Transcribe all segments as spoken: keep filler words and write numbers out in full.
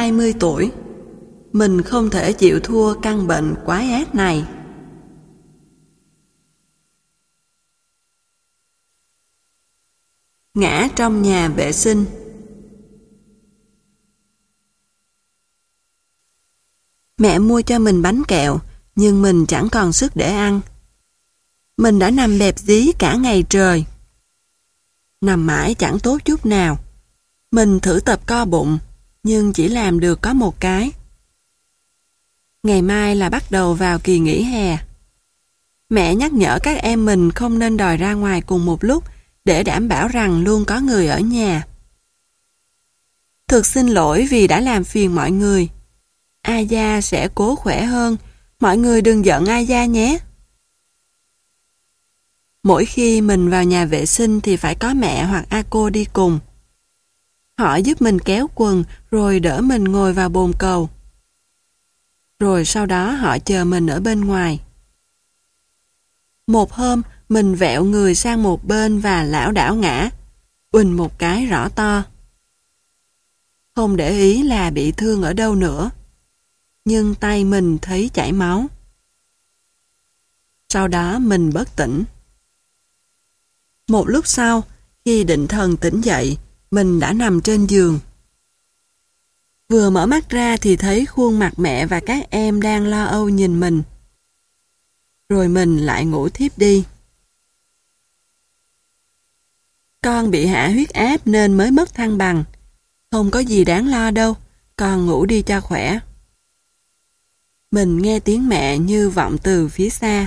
hai mươi tuổi. Mình không thể chịu thua căn bệnh quái ác này. Ngã trong nhà vệ sinh. Mẹ mua cho mình bánh kẹo, nhưng mình chẳng còn sức để ăn. Mình đã nằm bẹp dí cả ngày trời. Nằm mãi chẳng tốt chút nào. Mình thử tập co bụng, nhưng chỉ làm được có một cái. Ngày mai là bắt đầu vào kỳ nghỉ hè. Mẹ nhắc nhở các em mình không nên đòi ra ngoài cùng một lúc để đảm bảo rằng luôn có người ở nhà. Thực xin lỗi vì đã làm phiền mọi người. Aya sẽ cố khỏe hơn. Mọi người đừng giận Aya nhé. Mỗi khi mình vào nhà vệ sinh thì phải có mẹ hoặc Ako đi cùng. Họ giúp mình kéo quần rồi đỡ mình ngồi vào bồn cầu. Rồi sau đó họ chờ mình ở bên ngoài. Một hôm, mình vẹo người sang một bên và lảo đảo ngã, uỳnh một cái rõ to. Không để ý là bị thương ở đâu nữa. Nhưng tay mình thấy chảy máu. Sau đó mình bất tỉnh. Một lúc sau, khi định thần tỉnh dậy, mình đã nằm trên giường. Vừa mở mắt ra thì thấy khuôn mặt mẹ và các em đang lo âu nhìn mình. Rồi mình lại ngủ thiếp đi. Con bị hạ huyết áp nên mới mất thăng bằng. Không có gì đáng lo đâu, con ngủ đi cho khỏe. Mình nghe tiếng mẹ như vọng từ phía xa.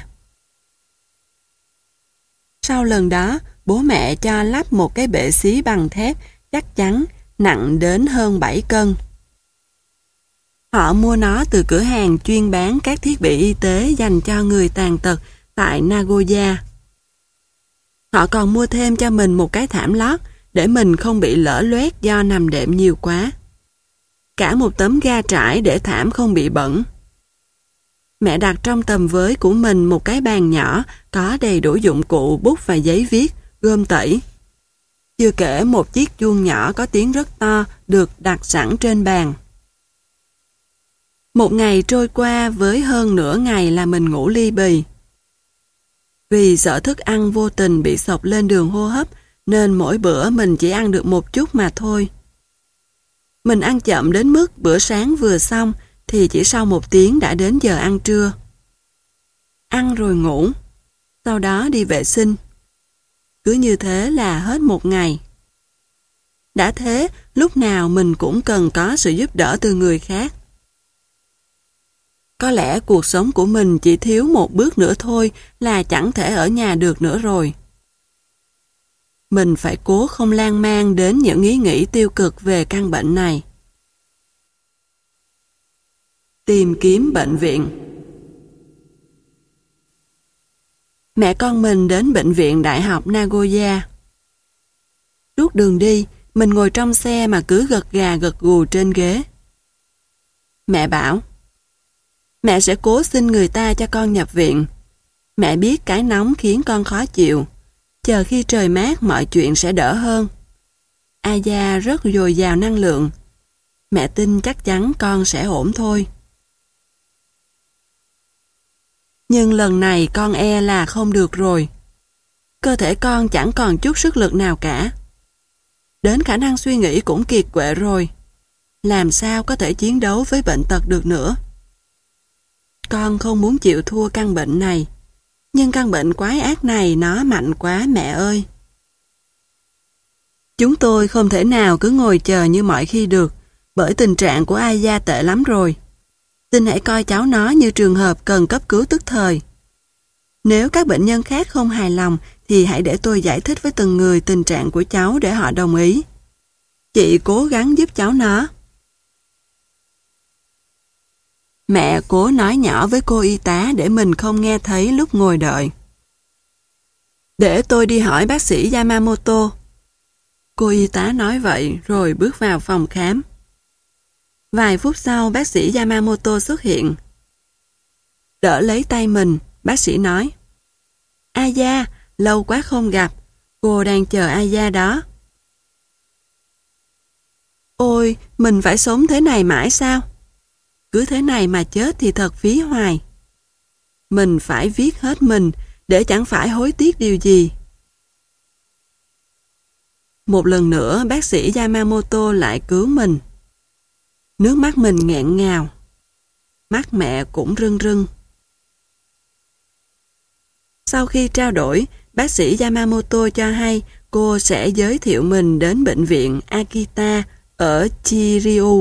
Sau lần đó, bố mẹ cho lắp một cái bệ xí bằng thép chắc chắn, nặng đến hơn bảy cân. Họ mua nó từ cửa hàng chuyên bán các thiết bị y tế dành cho người tàn tật tại Nagoya. Họ còn mua thêm cho mình một cái thảm lót để mình không bị lở loét do nằm đệm nhiều quá. Cả một tấm ga trải để thảm không bị bẩn. Mẹ đặt trong tầm với của mình một cái bàn nhỏ có đầy đủ dụng cụ bút và giấy viết, gôm tẩy. Chưa kể một chiếc chuông nhỏ có tiếng rất to được đặt sẵn trên bàn. Một ngày trôi qua với hơn nửa ngày là mình ngủ li bì. Vì sợ thức ăn vô tình bị xộc lên đường hô hấp nên mỗi bữa mình chỉ ăn được một chút mà thôi. Mình ăn chậm đến mức bữa sáng vừa xong thì chỉ sau một tiếng đã đến giờ ăn trưa. Ăn rồi ngủ, sau đó đi vệ sinh. Cứ như thế là hết một ngày. Đã thế, lúc nào mình cũng cần có sự giúp đỡ từ người khác. Có lẽ cuộc sống của mình chỉ thiếu một bước nữa thôi là chẳng thể ở nhà được nữa rồi. Mình phải cố không lan man đến những ý nghĩ tiêu cực về căn bệnh này. Tìm kiếm bệnh viện. Mẹ con mình đến bệnh viện Đại học Nagoya. Suốt đường đi, mình ngồi trong xe mà cứ gật gà gật gù trên ghế. Mẹ bảo, mẹ sẽ cố xin người ta cho con nhập viện. Mẹ biết cái nóng khiến con khó chịu. Chờ khi trời mát mọi chuyện sẽ đỡ hơn. Aya rất dồi dào năng lượng. Mẹ tin chắc chắn con sẽ ổn thôi. Nhưng lần này con e là không được rồi. Cơ thể con chẳng còn chút sức lực nào cả. Đến khả năng suy nghĩ cũng kiệt quệ rồi. Làm sao có thể chiến đấu với bệnh tật được nữa? Con không muốn chịu thua căn bệnh này. Nhưng căn bệnh quái ác này nó mạnh quá mẹ ơi. Chúng tôi không thể nào cứ ngồi chờ như mọi khi được, bởi tình trạng của Aya tệ lắm rồi. Xin hãy coi cháu nó như trường hợp cần cấp cứu tức thời. Nếu các bệnh nhân khác không hài lòng thì hãy để tôi giải thích với từng người tình trạng của cháu để họ đồng ý. Chị cố gắng giúp cháu nó. Mẹ cố nói nhỏ với cô y tá để mình không nghe thấy lúc ngồi đợi. Để tôi đi hỏi bác sĩ Yamamoto. Cô y tá nói vậy rồi bước vào phòng khám. Vài phút sau bác sĩ Yamamoto xuất hiện. Đỡ lấy tay mình, bác sĩ nói: Aya, lâu quá không gặp, cô đang chờ Aya đó. Ôi, mình phải sống thế này mãi sao? Cứ thế này mà chết thì thật phí hoài. Mình phải viết hết mình để chẳng phải hối tiếc điều gì. Một lần nữa bác sĩ Yamamoto lại cứu mình. Nước mắt mình nghẹn ngào. Mắt mẹ cũng rưng rưng. Sau khi trao đổi, bác sĩ Yamamoto cho hay cô sẽ giới thiệu mình đến bệnh viện Akita ở Chiryu.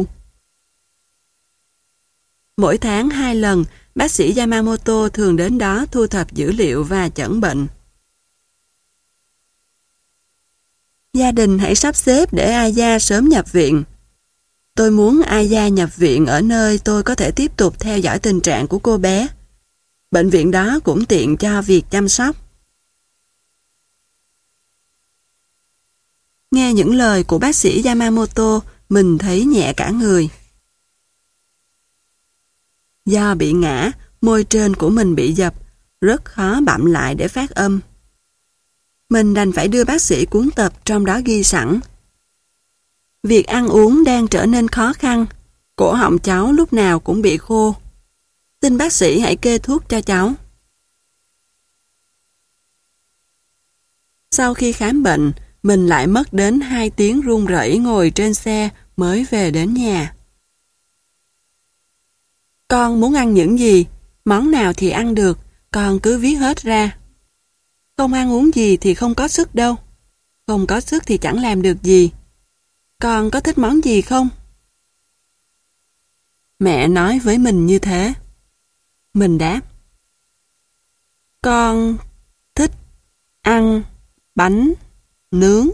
Mỗi tháng hai lần, bác sĩ Yamamoto thường đến đó thu thập dữ liệu và chẩn bệnh. Gia đình hãy sắp xếp để Aya sớm nhập viện. Tôi muốn Aya nhập viện ở nơi tôi có thể tiếp tục theo dõi tình trạng của cô bé. Bệnh viện đó cũng tiện cho việc chăm sóc. Nghe những lời của bác sĩ Yamamoto, mình thấy nhẹ cả người. Do bị ngã, môi trên của mình bị dập, rất khó bặm lại để phát âm. Mình đành phải đưa bác sĩ cuốn tập trong đó ghi sẵn. Việc ăn uống đang trở nên khó khăn, cổ họng cháu lúc nào cũng bị khô. Xin bác sĩ hãy kê thuốc cho cháu. Sau khi khám bệnh, mình lại mất đến hai tiếng run rẩy ngồi trên xe mới về đến nhà. Con muốn ăn những gì, món nào thì ăn được, con cứ viết hết ra. Không ăn uống gì thì không có sức đâu. Không có sức thì chẳng làm được gì. Con có thích món gì không? Mẹ nói với mình như thế. Mình đáp. Con thích ăn bánh nướng.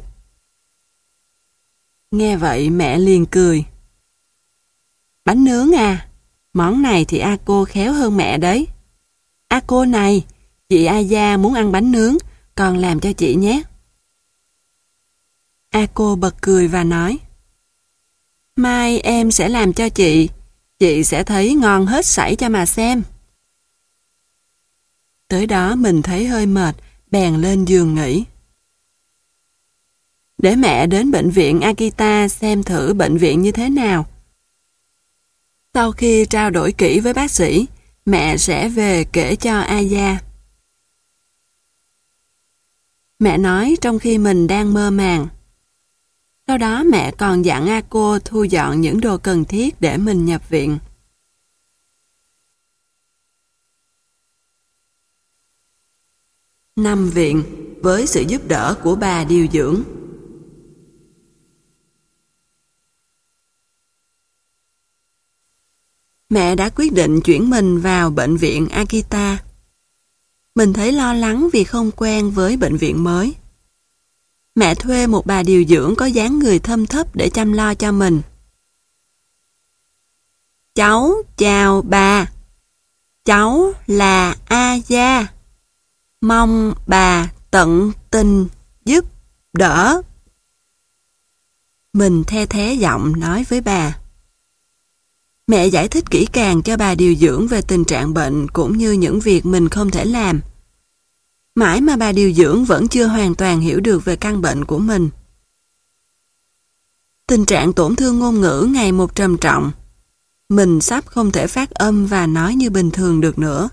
Nghe vậy mẹ liền cười. Bánh nướng à? Món này thì Ako khéo hơn mẹ đấy. Ako này, chị Aya muốn ăn bánh nướng, con làm cho chị nhé. Ako bật cười và nói. Mai em sẽ làm cho chị, chị sẽ thấy ngon hết sảy cho mà xem. Tới đó mình thấy hơi mệt, bèn lên giường nghỉ. Để mẹ đến bệnh viện Akita xem thử bệnh viện như thế nào. Sau khi trao đổi kỹ với bác sĩ, mẹ sẽ về kể cho Aya. Mẹ nói trong khi mình đang mơ màng. Sau đó mẹ còn dặn Ako thu dọn những đồ cần thiết để mình nhập viện. Nằm viện với sự giúp đỡ của bà điều dưỡng. Mẹ đã quyết định chuyển mình vào bệnh viện Akita. Mình thấy lo lắng vì không quen với bệnh viện mới. Mẹ thuê một bà điều dưỡng có dáng người thâm thấp để chăm lo cho mình. Cháu chào bà. Cháu là Aya. Mong bà tận tình giúp đỡ. Mình the thé giọng nói với bà. Mẹ giải thích kỹ càng cho bà điều dưỡng về tình trạng bệnh cũng như những việc mình không thể làm. Mãi mà bà điều dưỡng vẫn chưa hoàn toàn hiểu được về căn bệnh của mình. Tình trạng tổn thương ngôn ngữ ngày một trầm trọng. Mình sắp không thể phát âm và nói như bình thường được nữa.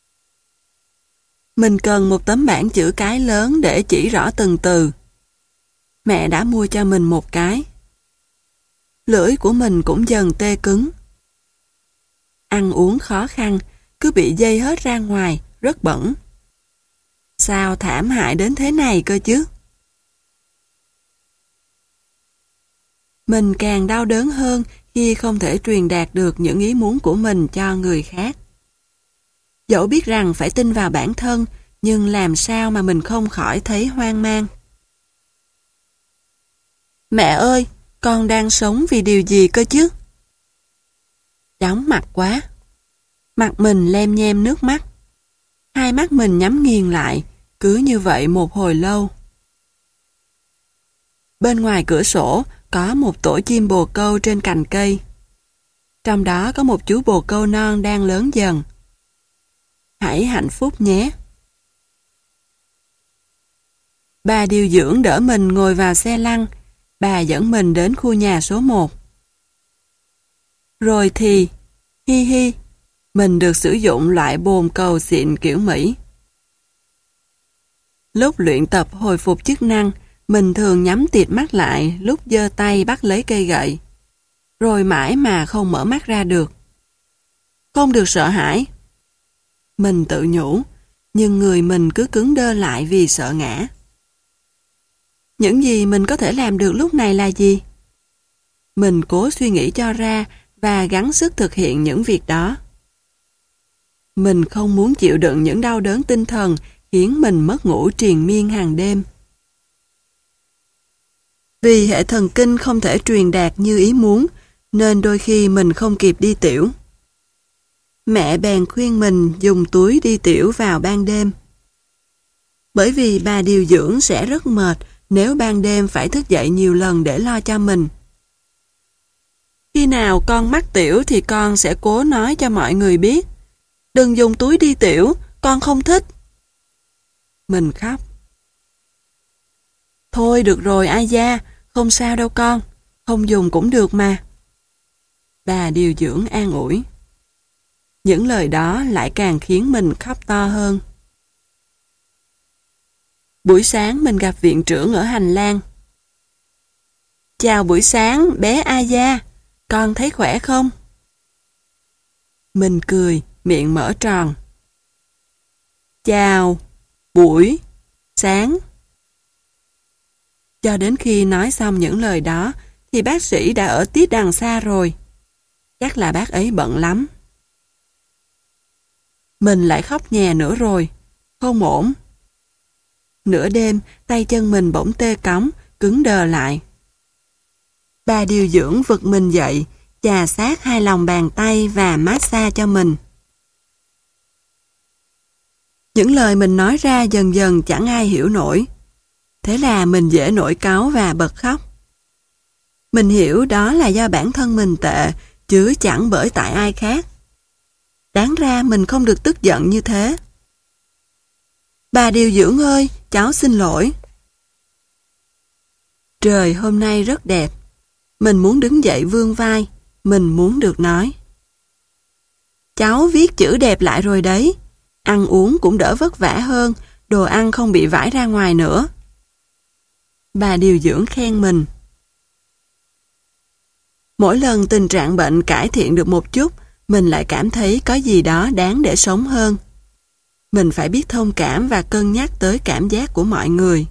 Mình cần một tấm bảng chữ cái lớn để chỉ rõ từng từ. Mẹ đã mua cho mình một cái. Lưỡi của mình cũng dần tê cứng. Ăn uống khó khăn, cứ bị dây hết ra ngoài, rất bẩn. Sao thảm hại đến thế này cơ chứ? Mình càng đau đớn hơn khi không thể truyền đạt được những ý muốn của mình cho người khác. Dẫu biết rằng phải tin vào bản thân, nhưng làm sao mà mình không khỏi thấy hoang mang. Mẹ ơi, con đang sống vì điều gì cơ chứ? Chóng mặt quá. Mặt mình lem nhem nước mắt. Hai mắt mình nhắm nghiền lại, cứ như vậy một hồi lâu. Bên ngoài cửa sổ có một tổ chim bồ câu trên cành cây. Trong đó có một chú bồ câu non đang lớn dần. Hãy hạnh phúc nhé. Bà điều dưỡng đỡ mình ngồi vào xe lăn. Bà dẫn mình đến khu nhà số một. Rồi thì, hi hi, mình được sử dụng loại bồn cầu xịn kiểu Mỹ. Lúc luyện tập hồi phục chức năng, mình thường nhắm tịt mắt lại lúc giơ tay bắt lấy cây gậy. Rồi mãi mà không mở mắt ra được. Không được sợ hãi. Mình tự nhủ, nhưng người mình cứ cứng đơ lại vì sợ ngã. Những gì mình có thể làm được lúc này là gì? Mình cố suy nghĩ cho ra và gắng sức thực hiện những việc đó. Mình không muốn chịu đựng những đau đớn tinh thần khiến mình mất ngủ triền miên hàng đêm. Vì hệ thần kinh không thể truyền đạt như ý muốn, nên đôi khi mình không kịp đi tiểu. Mẹ bèn khuyên mình dùng túi đi tiểu vào ban đêm. Bởi vì bà điều dưỡng sẽ rất mệt nếu ban đêm phải thức dậy nhiều lần để lo cho mình. Khi nào con mắc tiểu thì con sẽ cố nói cho mọi người biết. Đừng dùng túi đi tiểu, con không thích. Mình khóc. Thôi được rồi Aya, không sao đâu con, không dùng cũng được mà. Bà điều dưỡng an ủi. Những lời đó lại càng khiến mình khóc to hơn. Buổi sáng mình gặp viện trưởng ở hành lang. Chào buổi sáng bé Aya, con thấy khỏe không? Mình cười, miệng mở tròn. Chào buổi sáng. Cho đến khi nói xong những lời đó thì bác sĩ đã ở tít đằng xa rồi. Chắc là bác ấy bận lắm. Mình lại khóc nhè nữa rồi. Không ổn. Nửa đêm, tay chân mình bỗng tê cóng, cứng đờ lại. Bà điều dưỡng vực mình dậy, chà sát hai lòng bàn tay và massage cho mình. Những lời mình nói ra dần dần chẳng ai hiểu nổi. Thế là mình dễ nổi cáu và bật khóc. Mình hiểu đó là do bản thân mình tệ, chứ chẳng bởi tại ai khác. Đáng ra mình không được tức giận như thế. Bà điều dưỡng ơi, cháu xin lỗi. Trời hôm nay rất đẹp. Mình muốn đứng dậy vươn vai. Mình muốn được nói. Cháu viết chữ đẹp lại rồi đấy. Ăn uống cũng đỡ vất vả hơn. Đồ ăn không bị vãi ra ngoài nữa. Bà điều dưỡng khen mình. Mỗi lần tình trạng bệnh cải thiện được một chút, mình lại cảm thấy có gì đó đáng để sống hơn. Mình phải biết thông cảm và cân nhắc tới cảm giác của mọi người.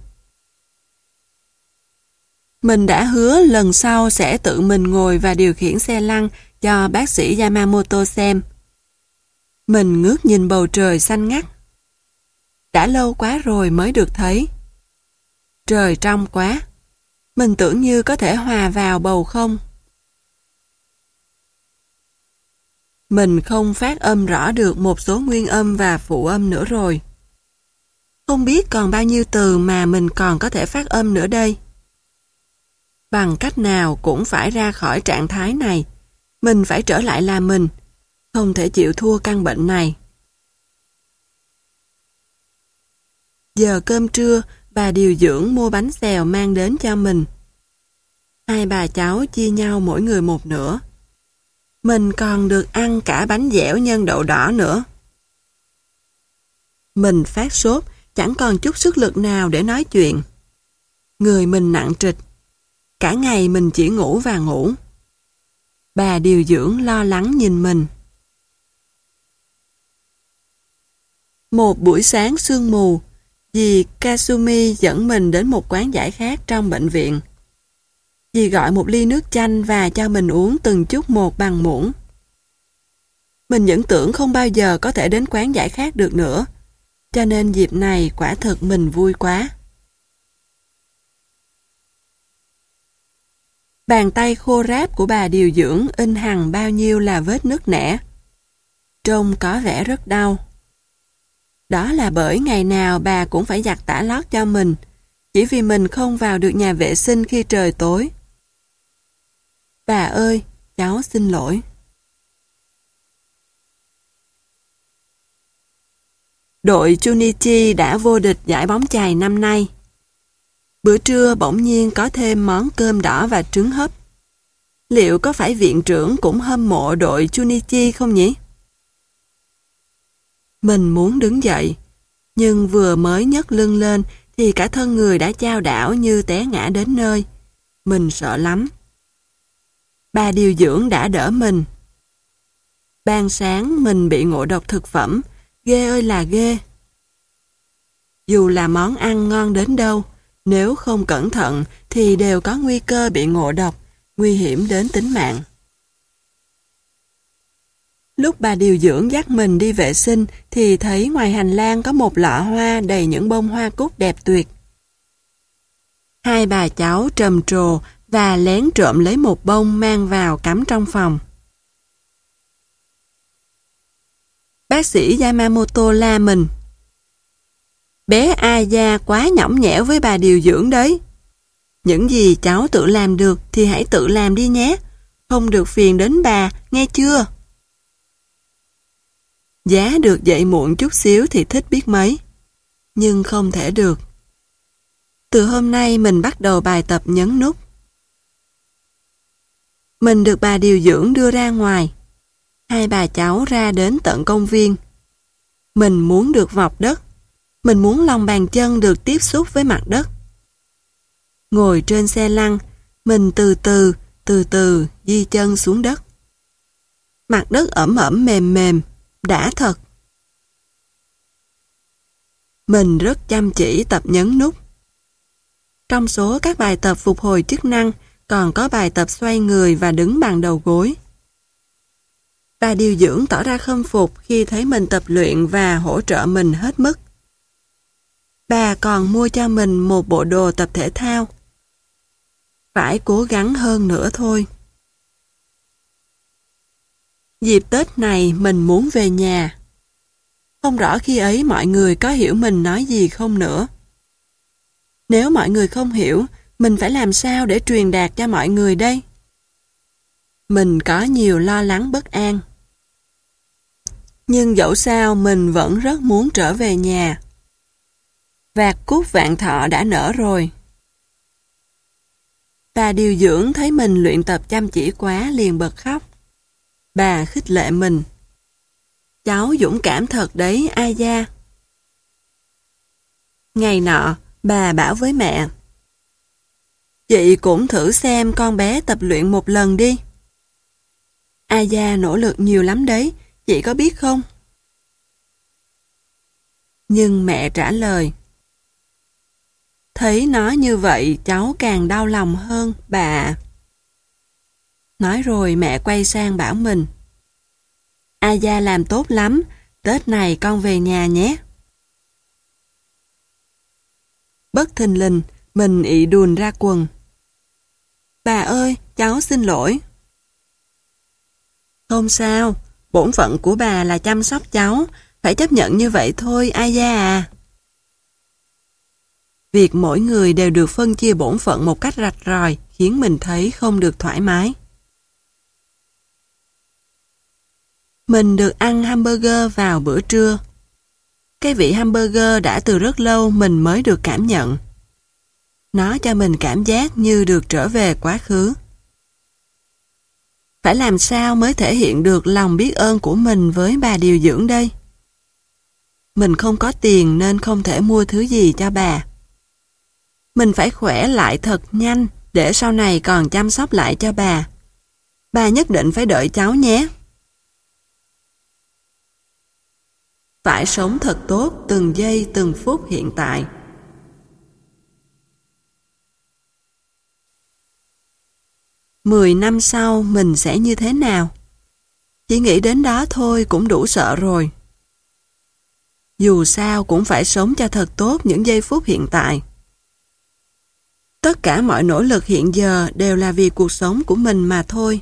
Mình đã hứa lần sau sẽ tự mình ngồi và điều khiển xe lăn cho bác sĩ Yamamoto xem. Mình ngước nhìn bầu trời xanh ngắt. Đã lâu quá rồi mới được thấy. Trời trong quá. Mình tưởng như có thể hòa vào bầu không. Mình không phát âm rõ được một số nguyên âm và phụ âm nữa rồi. Không biết còn bao nhiêu từ mà mình còn có thể phát âm nữa đây. Bằng cách nào cũng phải ra khỏi trạng thái này. Mình phải trở lại là mình. Không thể chịu thua căn bệnh này. Giờ cơm trưa, bà điều dưỡng mua bánh xèo mang đến cho mình. Hai bà cháu chia nhau mỗi người một nửa. Mình còn được ăn cả bánh dẻo nhân đậu đỏ nữa. Mình phát sốt, chẳng còn chút sức lực nào để nói chuyện. Người mình nặng trịch. Cả ngày mình chỉ ngủ và ngủ. Bà điều dưỡng lo lắng nhìn mình. Một buổi sáng sương mù, dì Kasumi dẫn mình đến một quán giải khát trong bệnh viện. Dì gọi một ly nước chanh và cho mình uống từng chút một bằng muỗng. Mình vẫn tưởng không bao giờ có thể đến quán giải khát được nữa, cho nên dịp này quả thực mình vui quá. Bàn tay khô ráp của bà điều dưỡng in hằn bao nhiêu là vết nứt nẻ. Trông có vẻ rất đau. Đó là bởi ngày nào bà cũng phải giặt tã lót cho mình, chỉ vì mình không vào được nhà vệ sinh khi trời tối. Bà ơi, cháu xin lỗi. Đội Junichi đã vô địch giải bóng chày năm nay. Bữa trưa bỗng nhiên có thêm món cơm đỏ và trứng hấp. Liệu có phải viện trưởng cũng hâm mộ đội Chunichi không nhỉ? Mình muốn đứng dậy, nhưng vừa mới nhấc lưng lên thì cả thân người đã chao đảo như té ngã đến nơi. Mình sợ lắm. Bà điều dưỡng đã đỡ mình. Ban sáng mình bị ngộ độc thực phẩm, ghê ơi là ghê. Dù là món ăn ngon đến đâu, nếu không cẩn thận thì đều có nguy cơ bị ngộ độc, nguy hiểm đến tính mạng. Lúc bà điều dưỡng dắt mình đi vệ sinh thì thấy ngoài hành lang có một lọ hoa đầy những bông hoa cúc đẹp tuyệt. Hai bà cháu trầm trồ và lén trộm lấy một bông mang vào cắm trong phòng. Bác sĩ Yamamoto la mình. Bé Aya quá nhõng nhẽo với bà điều dưỡng đấy. Những gì cháu tự làm được thì hãy tự làm đi nhé. Không được phiền đến bà, nghe chưa? Giá được dậy muộn chút xíu thì thích biết mấy. Nhưng không thể được. Từ hôm nay mình bắt đầu bài tập nhấn nút. Mình được bà điều dưỡng đưa ra ngoài. Hai bà cháu ra đến tận công viên. Mình muốn được vọc đất. Mình muốn lòng bàn chân được tiếp xúc với mặt đất. Ngồi trên xe lăn, mình từ từ, từ từ di chân xuống đất. Mặt đất ẩm ẩm mềm mềm, đã thật. Mình rất chăm chỉ tập nhấn nút. Trong số các bài tập phục hồi chức năng, còn có bài tập xoay người và đứng bằng đầu gối. Bà điều dưỡng tỏ ra khâm phục khi thấy mình tập luyện và hỗ trợ mình hết mức. Bà còn mua cho mình một bộ đồ tập thể thao. Phải cố gắng hơn nữa thôi. Dịp Tết này mình muốn về nhà. Không rõ khi ấy mọi người có hiểu mình nói gì không nữa. Nếu mọi người không hiểu, mình phải làm sao để truyền đạt cho mọi người đây? Mình có nhiều lo lắng bất an. Nhưng dẫu sao mình vẫn rất muốn trở về nhà. Vạt cúc vạn thọ đã nở rồi. Bà điều dưỡng thấy mình luyện tập chăm chỉ quá liền bật khóc. Bà khích lệ mình. Cháu dũng cảm thật đấy, Aya. Ngày nọ, bà bảo với mẹ. Chị cũng thử xem con bé tập luyện một lần đi. Aya nỗ lực nhiều lắm đấy, chị có biết không? Nhưng mẹ trả lời. Thấy nó như vậy cháu càng đau lòng hơn, bà. Nói rồi mẹ quay sang bảo mình. Aya làm tốt lắm, Tết này con về nhà nhé. Bất thình lình, mình ị đùn ra quần. Bà ơi, cháu xin lỗi. Không sao, bổn phận của bà là chăm sóc cháu, phải chấp nhận như vậy thôi, Aya à. Việc mỗi người đều được phân chia bổn phận một cách rạch ròi khiến mình thấy không được thoải mái. Mình được ăn hamburger vào bữa trưa. Cái vị hamburger đã từ rất lâu mình mới được cảm nhận. Nó cho mình cảm giác như được trở về quá khứ. Phải làm sao mới thể hiện được lòng biết ơn của mình với bà điều dưỡng đây? Mình không có tiền nên không thể mua thứ gì cho bà. Mình phải khỏe lại thật nhanh để sau này còn chăm sóc lại cho bà. Bà nhất định phải đợi cháu nhé. Phải sống thật tốt từng giây từng phút hiện tại. Mười năm sau mình sẽ như thế nào? Chỉ nghĩ đến đó thôi cũng đủ sợ rồi. Dù sao cũng phải sống cho thật tốt những giây phút hiện tại. Tất cả mọi nỗ lực hiện giờ đều là vì cuộc sống của mình mà thôi.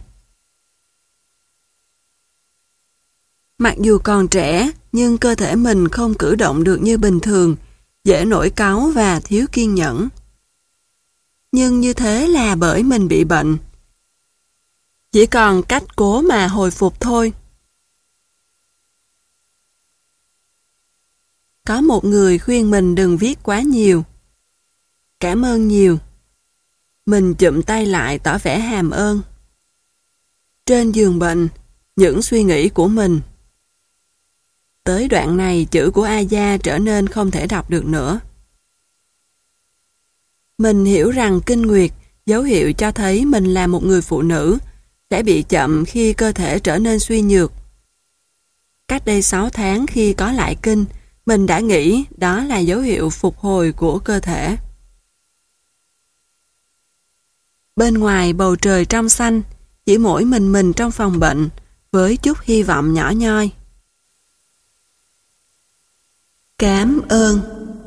Mặc dù còn trẻ, nhưng cơ thể mình không cử động được như bình thường, dễ nổi cáu và thiếu kiên nhẫn. Nhưng như thế là bởi mình bị bệnh. Chỉ còn cách cố mà hồi phục thôi. Có một người khuyên mình đừng viết quá nhiều. Cảm ơn nhiều. Mình chụm tay lại tỏ vẻ hàm ơn. trên giường bệnh, những suy nghĩ của mình. Tới đoạn này chữ của Aya trở nên không thể đọc được nữa. Mình hiểu rằng kinh nguyệt, dấu hiệu cho thấy mình là một người phụ nữ, sẽ bị chậm khi cơ thể trở nên suy nhược. Cách đây sáu tháng khi có lại kinh, mình đã nghĩ đó là dấu hiệu phục hồi của cơ thể. Bên ngoài bầu trời trong xanh, chỉ mỗi mình mình trong phòng bệnh, với chút hy vọng nhỏ nhoi. Cảm ơn.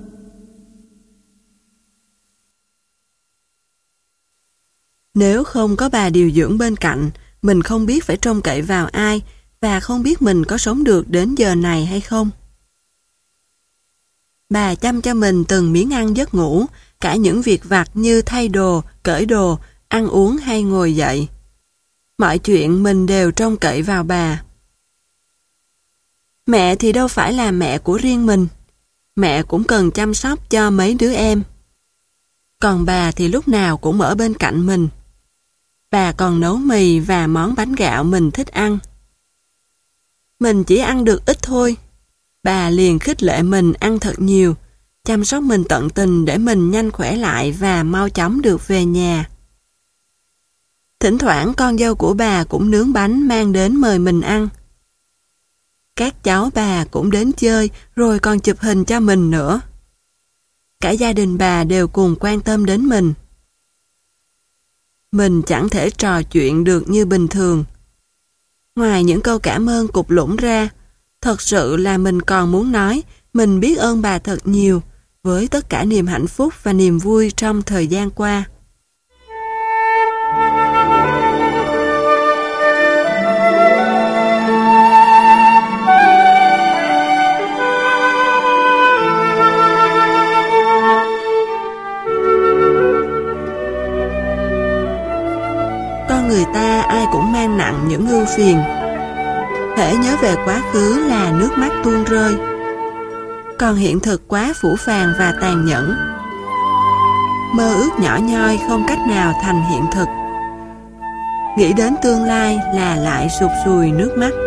Nếu không có bà điều dưỡng bên cạnh, mình không biết phải trông cậy vào ai và không biết mình có sống được đến giờ này hay không. Bà chăm cho mình từng miếng ăn giấc ngủ, cả những việc vặt như thay đồ, cởi đồ, ăn uống hay ngồi dậy. Mọi chuyện mình đều trông cậy vào bà. Mẹ thì đâu phải là mẹ của riêng mình. Mẹ cũng cần chăm sóc cho mấy đứa em. Còn bà thì lúc nào cũng ở bên cạnh mình. Bà còn nấu mì và món bánh gạo mình thích ăn. Mình chỉ ăn được ít thôi. Bà liền khích lệ mình ăn thật nhiều, chăm sóc mình tận tình để mình nhanh khỏe lại và mau chóng được về nhà. Thỉnh thoảng con dâu của bà cũng nướng bánh mang đến mời mình ăn. Các cháu bà cũng đến chơi rồi còn chụp hình cho mình nữa. Cả gia đình bà đều cùng quan tâm đến mình. Mình chẳng thể trò chuyện được như bình thường. Ngoài những câu cảm ơn cục lũng ra, thật sự là mình còn muốn nói mình biết ơn bà thật nhiều với tất cả niềm hạnh phúc và niềm vui trong thời gian qua. Con người ta ai cũng mang nặng những ưu phiền. Hễ nhớ về quá khứ là nước mắt tuôn rơi. Còn hiện thực quá phũ phàng và tàn nhẫn. Mơ ước nhỏ nhoi không cách nào thành hiện thực. Nghĩ đến tương lai là lại sụt sùi nước mắt.